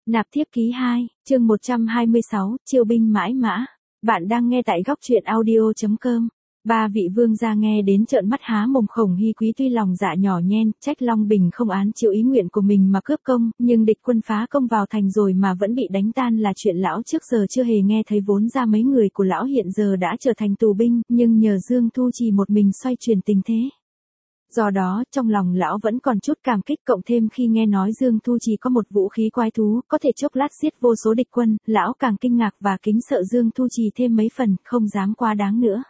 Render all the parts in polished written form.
Nạp thiếp ký 2, chương 126, chiêu binh mãi mã. Bạn đang nghe tại góc truyện audio.com. Ba vị vương gia nghe đến trợn mắt há mồm. Khổng Hy Quý tuy lòng dạ nhỏ nhen, trách Long Bình không án chịu ý nguyện của mình mà cướp công, nhưng địch quân phá công vào thành rồi mà vẫn bị đánh tan là chuyện lão trước giờ chưa hề nghe thấy. Vốn ra mấy người của lão hiện giờ đã trở thành tù binh, nhưng nhờ Dương Thu Trì một mình xoay chuyển tình thế. Do đó, trong lòng lão vẫn còn chút cảm kích, cộng thêm khi nghe nói Dương Thu Trì có một vũ khí quái thú, có thể chốc lát giết vô số địch quân, lão càng kinh ngạc và kính sợ Dương Thu Trì thêm mấy phần, không dám quá đáng nữa.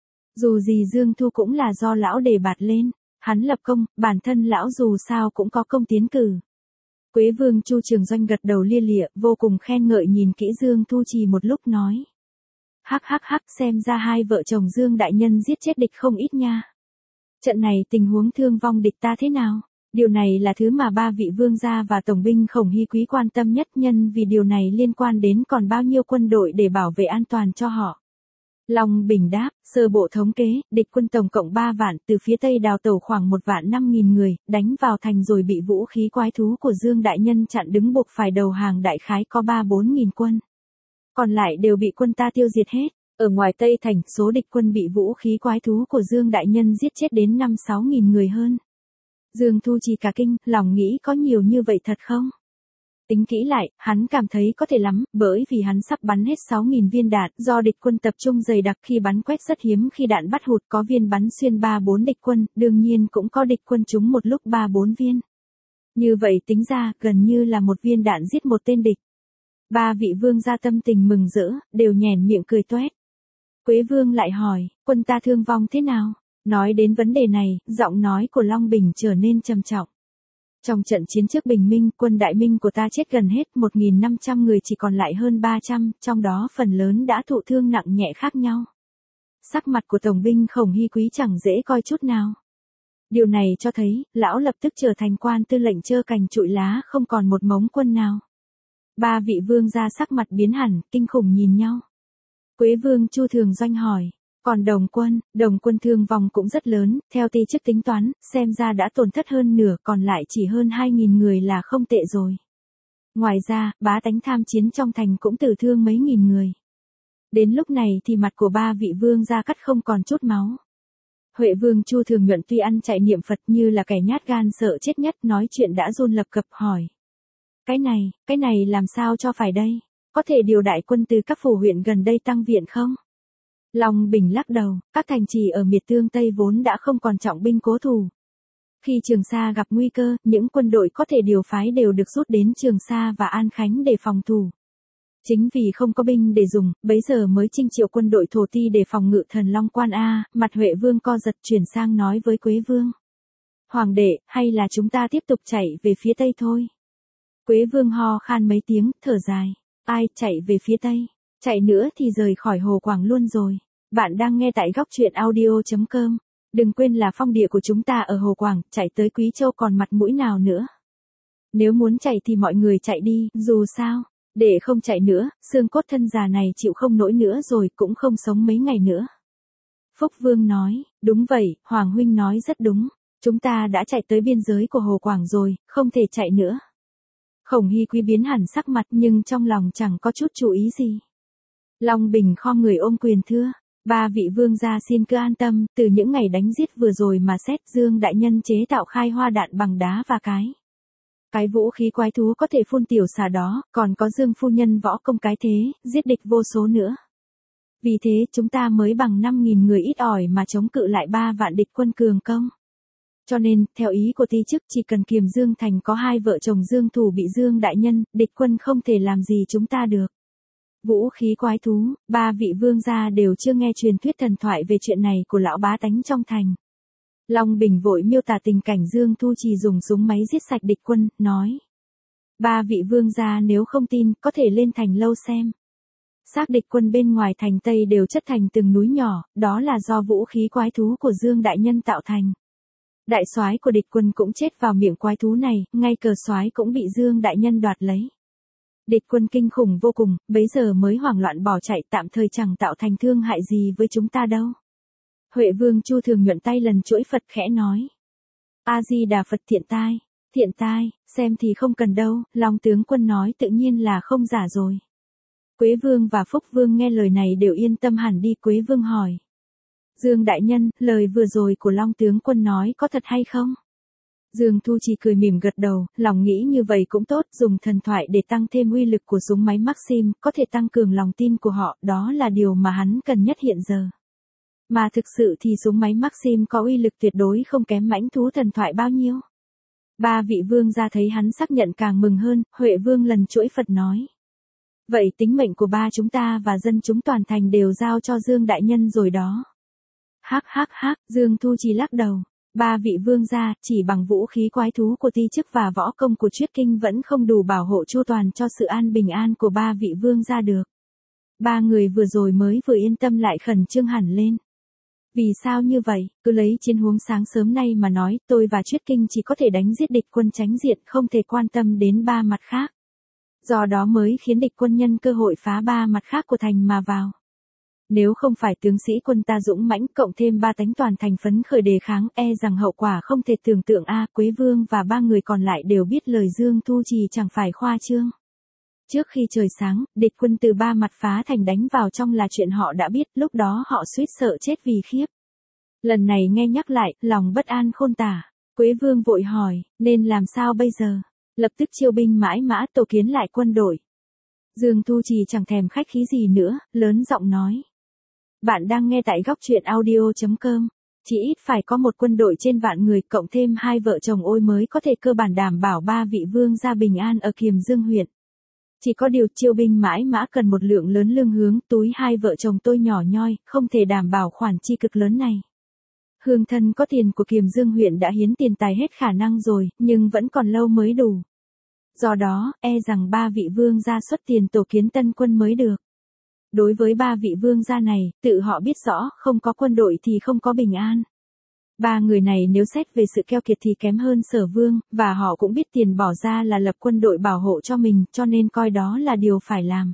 Dù gì Dương Thu cũng là do lão đề bạt lên, hắn lập công, bản thân lão dù sao cũng có công tiến cử. Quế Vương Chu Trường Doanh gật đầu lia lịa, vô cùng khen ngợi, nhìn kỹ Dương Thu Trì một lúc nói. Hắc, xem ra hai vợ chồng Dương đại nhân giết chết địch không ít nha. Trận này tình huống thương vong địch ta thế nào? Điều này là thứ mà ba vị vương gia và tổng binh Khổng Hy Quý quan tâm nhất, nhân vì điều này liên quan đến còn bao nhiêu quân đội để bảo vệ an toàn cho họ. Long Bình đáp, sơ bộ thống kế, địch quân tổng cộng 3 vạn, từ phía tây đào tẩu khoảng 1.500.000 người, đánh vào thành rồi bị vũ khí quái thú của Dương đại nhân chặn đứng buộc phải đầu hàng, đại khái có 3-4.000 quân. Còn lại đều bị quân ta tiêu diệt hết. Ở ngoài Tây Thành, số địch quân bị vũ khí quái thú của Dương đại nhân giết chết đến 5-6.000 người hơn. Dương Thu Trì cả kinh, lòng nghĩ có nhiều như vậy thật không? Tính kỹ lại, hắn cảm thấy có thể lắm, bởi vì hắn sắp bắn hết 6.000 viên đạn, do địch quân tập trung dày đặc, khi bắn quét rất hiếm, khi đạn bắt hụt có viên bắn xuyên 3-4 địch quân, đương nhiên cũng có địch quân trúng một lúc 3-4 viên. Như vậy tính ra, gần như là một viên đạn giết một tên địch. Ba vị vương gia tâm tình mừng rỡ, đều nhoẻn miệng cười toét. Quế Vương lại hỏi, quân ta thương vong thế nào? Nói đến vấn đề này, giọng nói của Long Bình trở nên trầm trọng. Trong trận chiến trước Bình Minh, quân Đại Minh của ta chết gần hết, 1.500 người chỉ còn lại hơn 300, trong đó phần lớn đã thụ thương nặng nhẹ khác nhau. Sắc mặt của tổng binh Khổng Hy Quý chẳng dễ coi chút nào. Điều này cho thấy, lão lập tức trở thành quan tư lệnh trơ cành trụi lá, không còn một mống quân nào. Ba vị vương gia sắc mặt biến hẳn, kinh khủng nhìn nhau. Quế Vương Chu Thường Doanh hỏi, còn đồng quân thương vong cũng rất lớn, theo ti chức tính toán, xem ra đã tổn thất hơn nửa, còn lại chỉ hơn 2.000 người là không tệ rồi. Ngoài ra, bá tánh tham chiến trong thành cũng tử thương mấy nghìn người. Đến lúc này thì mặt của ba vị vương gia cắt không còn chút máu. Huệ Vương Chu Thường Nhuận tuy ăn chạy niệm Phật như là kẻ nhát gan sợ chết nhất, nói chuyện đã run lập cập hỏi. Cái này làm sao cho phải đây? Có thể điều đại quân từ các phủ huyện gần đây tăng viện không? Long Bình lắc đầu, các thành trì ở miệt tương Tây vốn đã không còn trọng binh cố thủ. Khi Trường Sa gặp nguy cơ, những quân đội có thể điều phái đều được rút đến Trường Sa và An Khánh để phòng thủ. Chính vì không có binh để dùng, bấy giờ mới chinh triệu quân đội Thổ Ti để phòng ngự Thần Long Quan A. Mặt Huệ Vương co giật, chuyển sang nói với Quế Vương. Hoàng đệ, hay là chúng ta tiếp tục chạy về phía Tây thôi? Quế Vương ho khan mấy tiếng, thở dài. Ai, chạy về phía Tây? Chạy nữa thì rời khỏi Hồ Quảng luôn rồi. Bạn đang nghe tại góc truyện audio.com. Đừng quên là phong địa của chúng ta ở Hồ Quảng, chạy tới Quý Châu còn mặt mũi nào nữa. Nếu muốn chạy thì mọi người chạy đi, dù sao, để không chạy nữa, xương cốt thân già này chịu không nổi nữa rồi, cũng không sống mấy ngày nữa. Phúc Vương nói, đúng vậy, Hoàng huynh nói rất đúng. Chúng ta đã chạy tới biên giới của Hồ Quảng rồi, không thể chạy nữa. Khổng Hy Quý biến hẳn sắc mặt, nhưng trong lòng chẳng có chút chú ý gì. Long Bình khom người ôm quyền thưa, ba vị vương gia xin cứ an tâm, từ những ngày đánh giết vừa rồi mà xét, Dương đại nhân chế tạo khai hoa đạn bằng đá và cái vũ khí quái thú có thể phun tiểu xà đó, còn có Dương phu nhân võ công cái thế, giết địch vô số nữa. Vì thế chúng ta mới bằng 5.000 người ít ỏi mà chống cự lại 3 vạn địch quân cường công. Cho nên, theo ý của ti chức, chỉ cần Kiềm Dương thành có hai vợ chồng Dương thủ bị Dương đại nhân, địch quân không thể làm gì chúng ta được. Vũ khí quái thú, ba vị vương gia đều chưa nghe truyền thuyết thần thoại về chuyện này của lão bá tánh trong thành. Long Bình vội miêu tả tình cảnh Dương Thu Trì dùng súng máy giết sạch địch quân, nói. Ba vị vương gia nếu không tin, có thể lên thành lâu xem. Xác địch quân bên ngoài thành Tây đều chất thành từng núi nhỏ, đó là do vũ khí quái thú của Dương đại nhân tạo thành. Đại soái của địch quân cũng chết vào miệng quái thú này, ngay cờ soái cũng bị Dương đại nhân đoạt lấy. Địch quân kinh khủng vô cùng, bấy giờ mới hoảng loạn bỏ chạy, tạm thời chẳng tạo thành thương hại gì với chúng ta đâu. Huệ Vương Chu Thường Nhuận tay lần chuỗi Phật khẽ nói. A Di Đà Phật thiện tai. Thiện tai, xem thì không cần đâu, Long tướng quân nói tự nhiên là không giả rồi. Quế Vương và Phúc Vương nghe lời này đều yên tâm hẳn đi. Quế Vương hỏi. Dương đại nhân, lời vừa rồi của Long tướng quân nói có thật hay không? Dương Thu Trì cười mỉm gật đầu, lòng nghĩ như vậy cũng tốt, dùng thần thoại để tăng thêm uy lực của súng máy Maxim, có thể tăng cường lòng tin của họ, đó là điều mà hắn cần nhất hiện giờ. Mà thực sự thì súng máy Maxim có uy lực tuyệt đối không kém mãnh thú thần thoại bao nhiêu. Ba vị vương gia thấy hắn xác nhận càng mừng hơn, Huệ Vương lần chuỗi Phật nói. Vậy tính mệnh của ba chúng ta và dân chúng toàn thành đều giao cho Dương đại nhân rồi đó. Hắc hắc hắc, Dương Thu Trì lắc đầu. Ba vị vương gia, chỉ bằng vũ khí quái thú của ti chức và võ công của Triết Kinh vẫn không đủ bảo hộ chu toàn cho sự an bình an của ba vị vương gia được. Ba người vừa rồi mới vừa yên tâm lại khẩn trương hẳn lên. Vì sao như vậy, cứ lấy chiến huống sáng sớm nay mà nói, tôi và Triết Kinh chỉ có thể đánh giết địch quân tránh diện, không thể quan tâm đến ba mặt khác. Do đó mới khiến địch quân nhân cơ hội phá ba mặt khác của thành mà vào. Nếu không phải tướng sĩ quân ta dũng mãnh cộng thêm ba tánh toàn thành phấn khởi đề kháng, e rằng hậu quả không thể tưởng tượng. Quế Vương và ba người còn lại đều biết lời Dương Thu Trì chẳng phải khoa trương. Trước khi trời sáng, địch quân từ ba mặt phá thành đánh vào trong là chuyện họ đã biết, lúc đó họ suýt sợ chết vì khiếp. Lần này nghe nhắc lại, lòng bất an khôn tả. Quế Vương vội hỏi, nên làm sao bây giờ? Lập tức chiêu binh mãi mã tổ kiến lại quân đội. Dương Thu Trì chẳng thèm khách khí gì nữa, lớn giọng nói. Bạn đang nghe tại góc truyện audio.com. Chỉ ít phải có một quân đội trên vạn người cộng thêm hai vợ chồng Ôi mới có thể cơ bản đảm bảo ba vị vương gia bình an ở Kiềm Dương huyện. Chỉ có điều chiêu binh mãi mã cần một lượng lớn lương hướng, túi hai vợ chồng tôi nhỏ nhoi, không thể đảm bảo khoản chi cực lớn này. Hương thân có tiền của Kiềm Dương huyện đã hiến tiền tài hết khả năng rồi, nhưng vẫn còn lâu mới đủ. Do đó, e rằng ba vị vương gia xuất tiền tổ kiến tân quân mới được. Đối với ba vị vương gia này, tự họ biết rõ, không có quân đội thì không có bình an. Ba người này nếu xét về sự keo kiệt thì kém hơn Sở Vương, và họ cũng biết tiền bỏ ra là lập quân đội bảo hộ cho mình, cho nên coi đó là điều phải làm.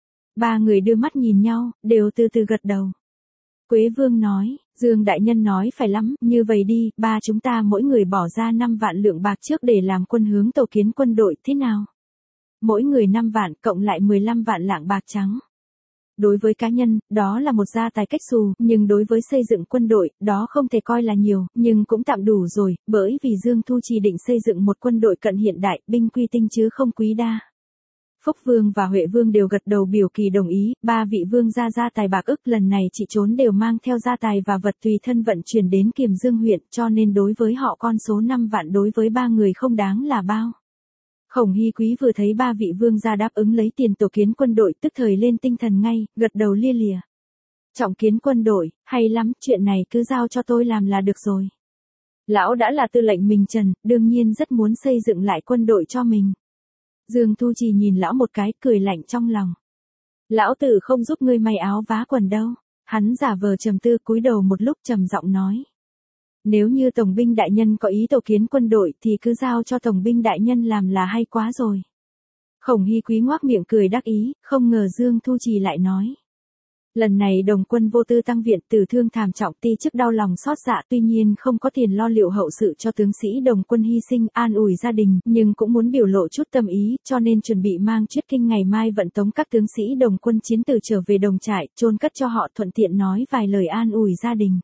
Ba người đưa mắt nhìn nhau, đều từ từ gật đầu. Quế Vương nói, Dương đại nhân nói phải lắm, như vậy đi, ba chúng ta mỗi người bỏ ra 5 vạn lượng bạc trước để làm quân hướng tổ kiến quân đội, thế nào? Mỗi người 5 vạn cộng lại 15 vạn lạng bạc trắng. Đối với cá nhân, đó là một gia tài cách xù, nhưng đối với xây dựng quân đội, đó không thể coi là nhiều, nhưng cũng tạm đủ rồi, bởi vì Dương Thu Trì định xây dựng một quân đội cận hiện đại, binh quy tinh chứ không quý đa. Phúc Vương và Huệ Vương đều gật đầu biểu kỳ đồng ý, ba vị vương gia tài bạc ức lần này chỉ trốn đều mang theo gia tài và vật tùy thân vận chuyển đến Kiềm Dương huyện, cho nên đối với họ con số 5 vạn đối với ba người không đáng là bao. Khổng Hy Quý vừa thấy ba vị vương gia đáp ứng lấy tiền tổ kiến quân đội tức thời lên tinh thần ngay, gật đầu lia lịa. Trọng kiến quân đội, hay lắm, chuyện này cứ giao cho tôi làm là được rồi. Lão đã là tư lệnh mình Trần, đương nhiên rất muốn xây dựng lại quân đội cho mình. Dương Thu Trì nhìn lão một cái, cười lạnh trong lòng. Lão tử không giúp ngươi may áo vá quần đâu. Hắn giả vờ trầm tư cúi đầu một lúc trầm giọng nói. Nếu như Tổng binh đại nhân có ý tổ kiến quân đội thì cứ giao cho Tổng binh đại nhân làm là hay quá rồi. Khổng Hy Quý ngoác miệng cười đắc ý, không ngờ Dương Thu Trì lại nói. Lần này Đồng quân vô tư tăng viện, tử thương thảm trọng, ti chức đau lòng xót dạ, tuy nhiên không có tiền lo liệu hậu sự cho tướng sĩ Đồng quân hy sinh, an ủi gia đình, nhưng cũng muốn biểu lộ chút tâm ý, cho nên chuẩn bị mang Triết Kinh ngày mai vận tống các tướng sĩ Đồng quân chiến tử trở về Đồng trại, chôn cất cho họ, thuận tiện nói vài lời an ủi gia đình.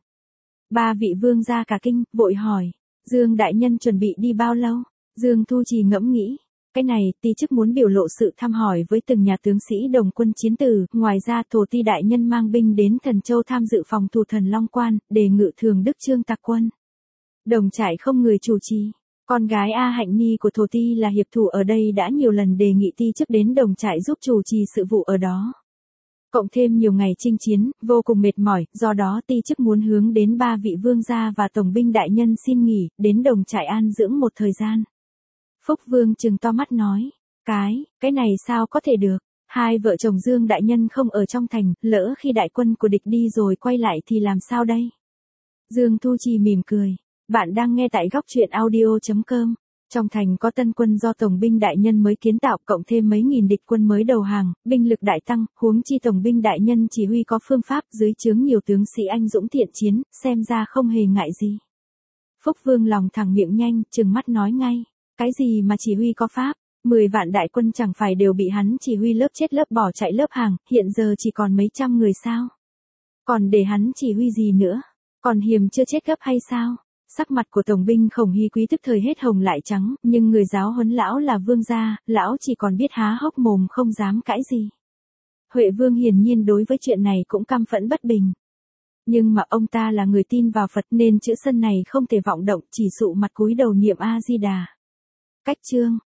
Ba vị vương gia cả kinh, vội hỏi, Dương đại nhân chuẩn bị đi bao lâu? Dương Thu Trì ngẫm nghĩ. Cái này, ti chức muốn biểu lộ sự thăm hỏi với từng nhà tướng sĩ Đồng quân chiến tử, ngoài ra Thổ Ti đại nhân mang binh đến Thần Châu tham dự phòng thủ Thần Long Quan, đề ngự thường Đức Trương Tạc quân. Đồng trại không người chủ trì. Con gái A Hạnh Ni của Thổ Ti là hiệp thủ ở đây đã nhiều lần đề nghị ti chức đến Đồng trại giúp chủ trì sự vụ ở đó. Cộng thêm nhiều ngày chinh chiến, vô cùng mệt mỏi, do đó ti chức muốn hướng đến ba vị vương gia và tổng binh đại nhân xin nghỉ, đến Đồng trại an dưỡng một thời gian. Phúc Vương trừng to mắt nói, cái này sao có thể được, hai vợ chồng Dương đại nhân không ở trong thành, lỡ khi đại quân của địch đi rồi quay lại thì làm sao đây? Dương Thu Trì mỉm cười, bạn đang nghe tại góc truyện audio.com. Trong thành có tân quân do tổng binh đại nhân mới kiến tạo, cộng thêm mấy nghìn địch quân mới đầu hàng, binh lực đại tăng, huống chi tổng binh đại nhân chỉ huy có phương pháp, dưới trướng nhiều tướng sĩ anh dũng thiện chiến, xem ra không hề ngại gì. Phúc Vương lòng thẳng miệng nhanh, trừng mắt nói ngay, Cái gì mà chỉ huy có pháp, 10 vạn đại quân chẳng phải đều bị hắn chỉ huy lớp chết lớp bỏ chạy lớp hàng, hiện giờ chỉ còn mấy trăm người sao? Còn để hắn chỉ huy gì nữa? Còn Hiềm chưa chết gấp hay sao? Sắc mặt của tổng binh Khổng Hy Quý tức thời hết hồng lại trắng, nhưng người giáo huấn lão là Vương gia, lão chỉ còn biết há hốc mồm không dám cãi gì. Huệ Vương hiển nhiên đối với chuyện này cũng căm phẫn bất bình. Nhưng mà ông ta là người tin vào Phật nên chữ sân này không thể vọng động, chỉ sụ mặt cúi đầu niệm A Di Đà. Cách chương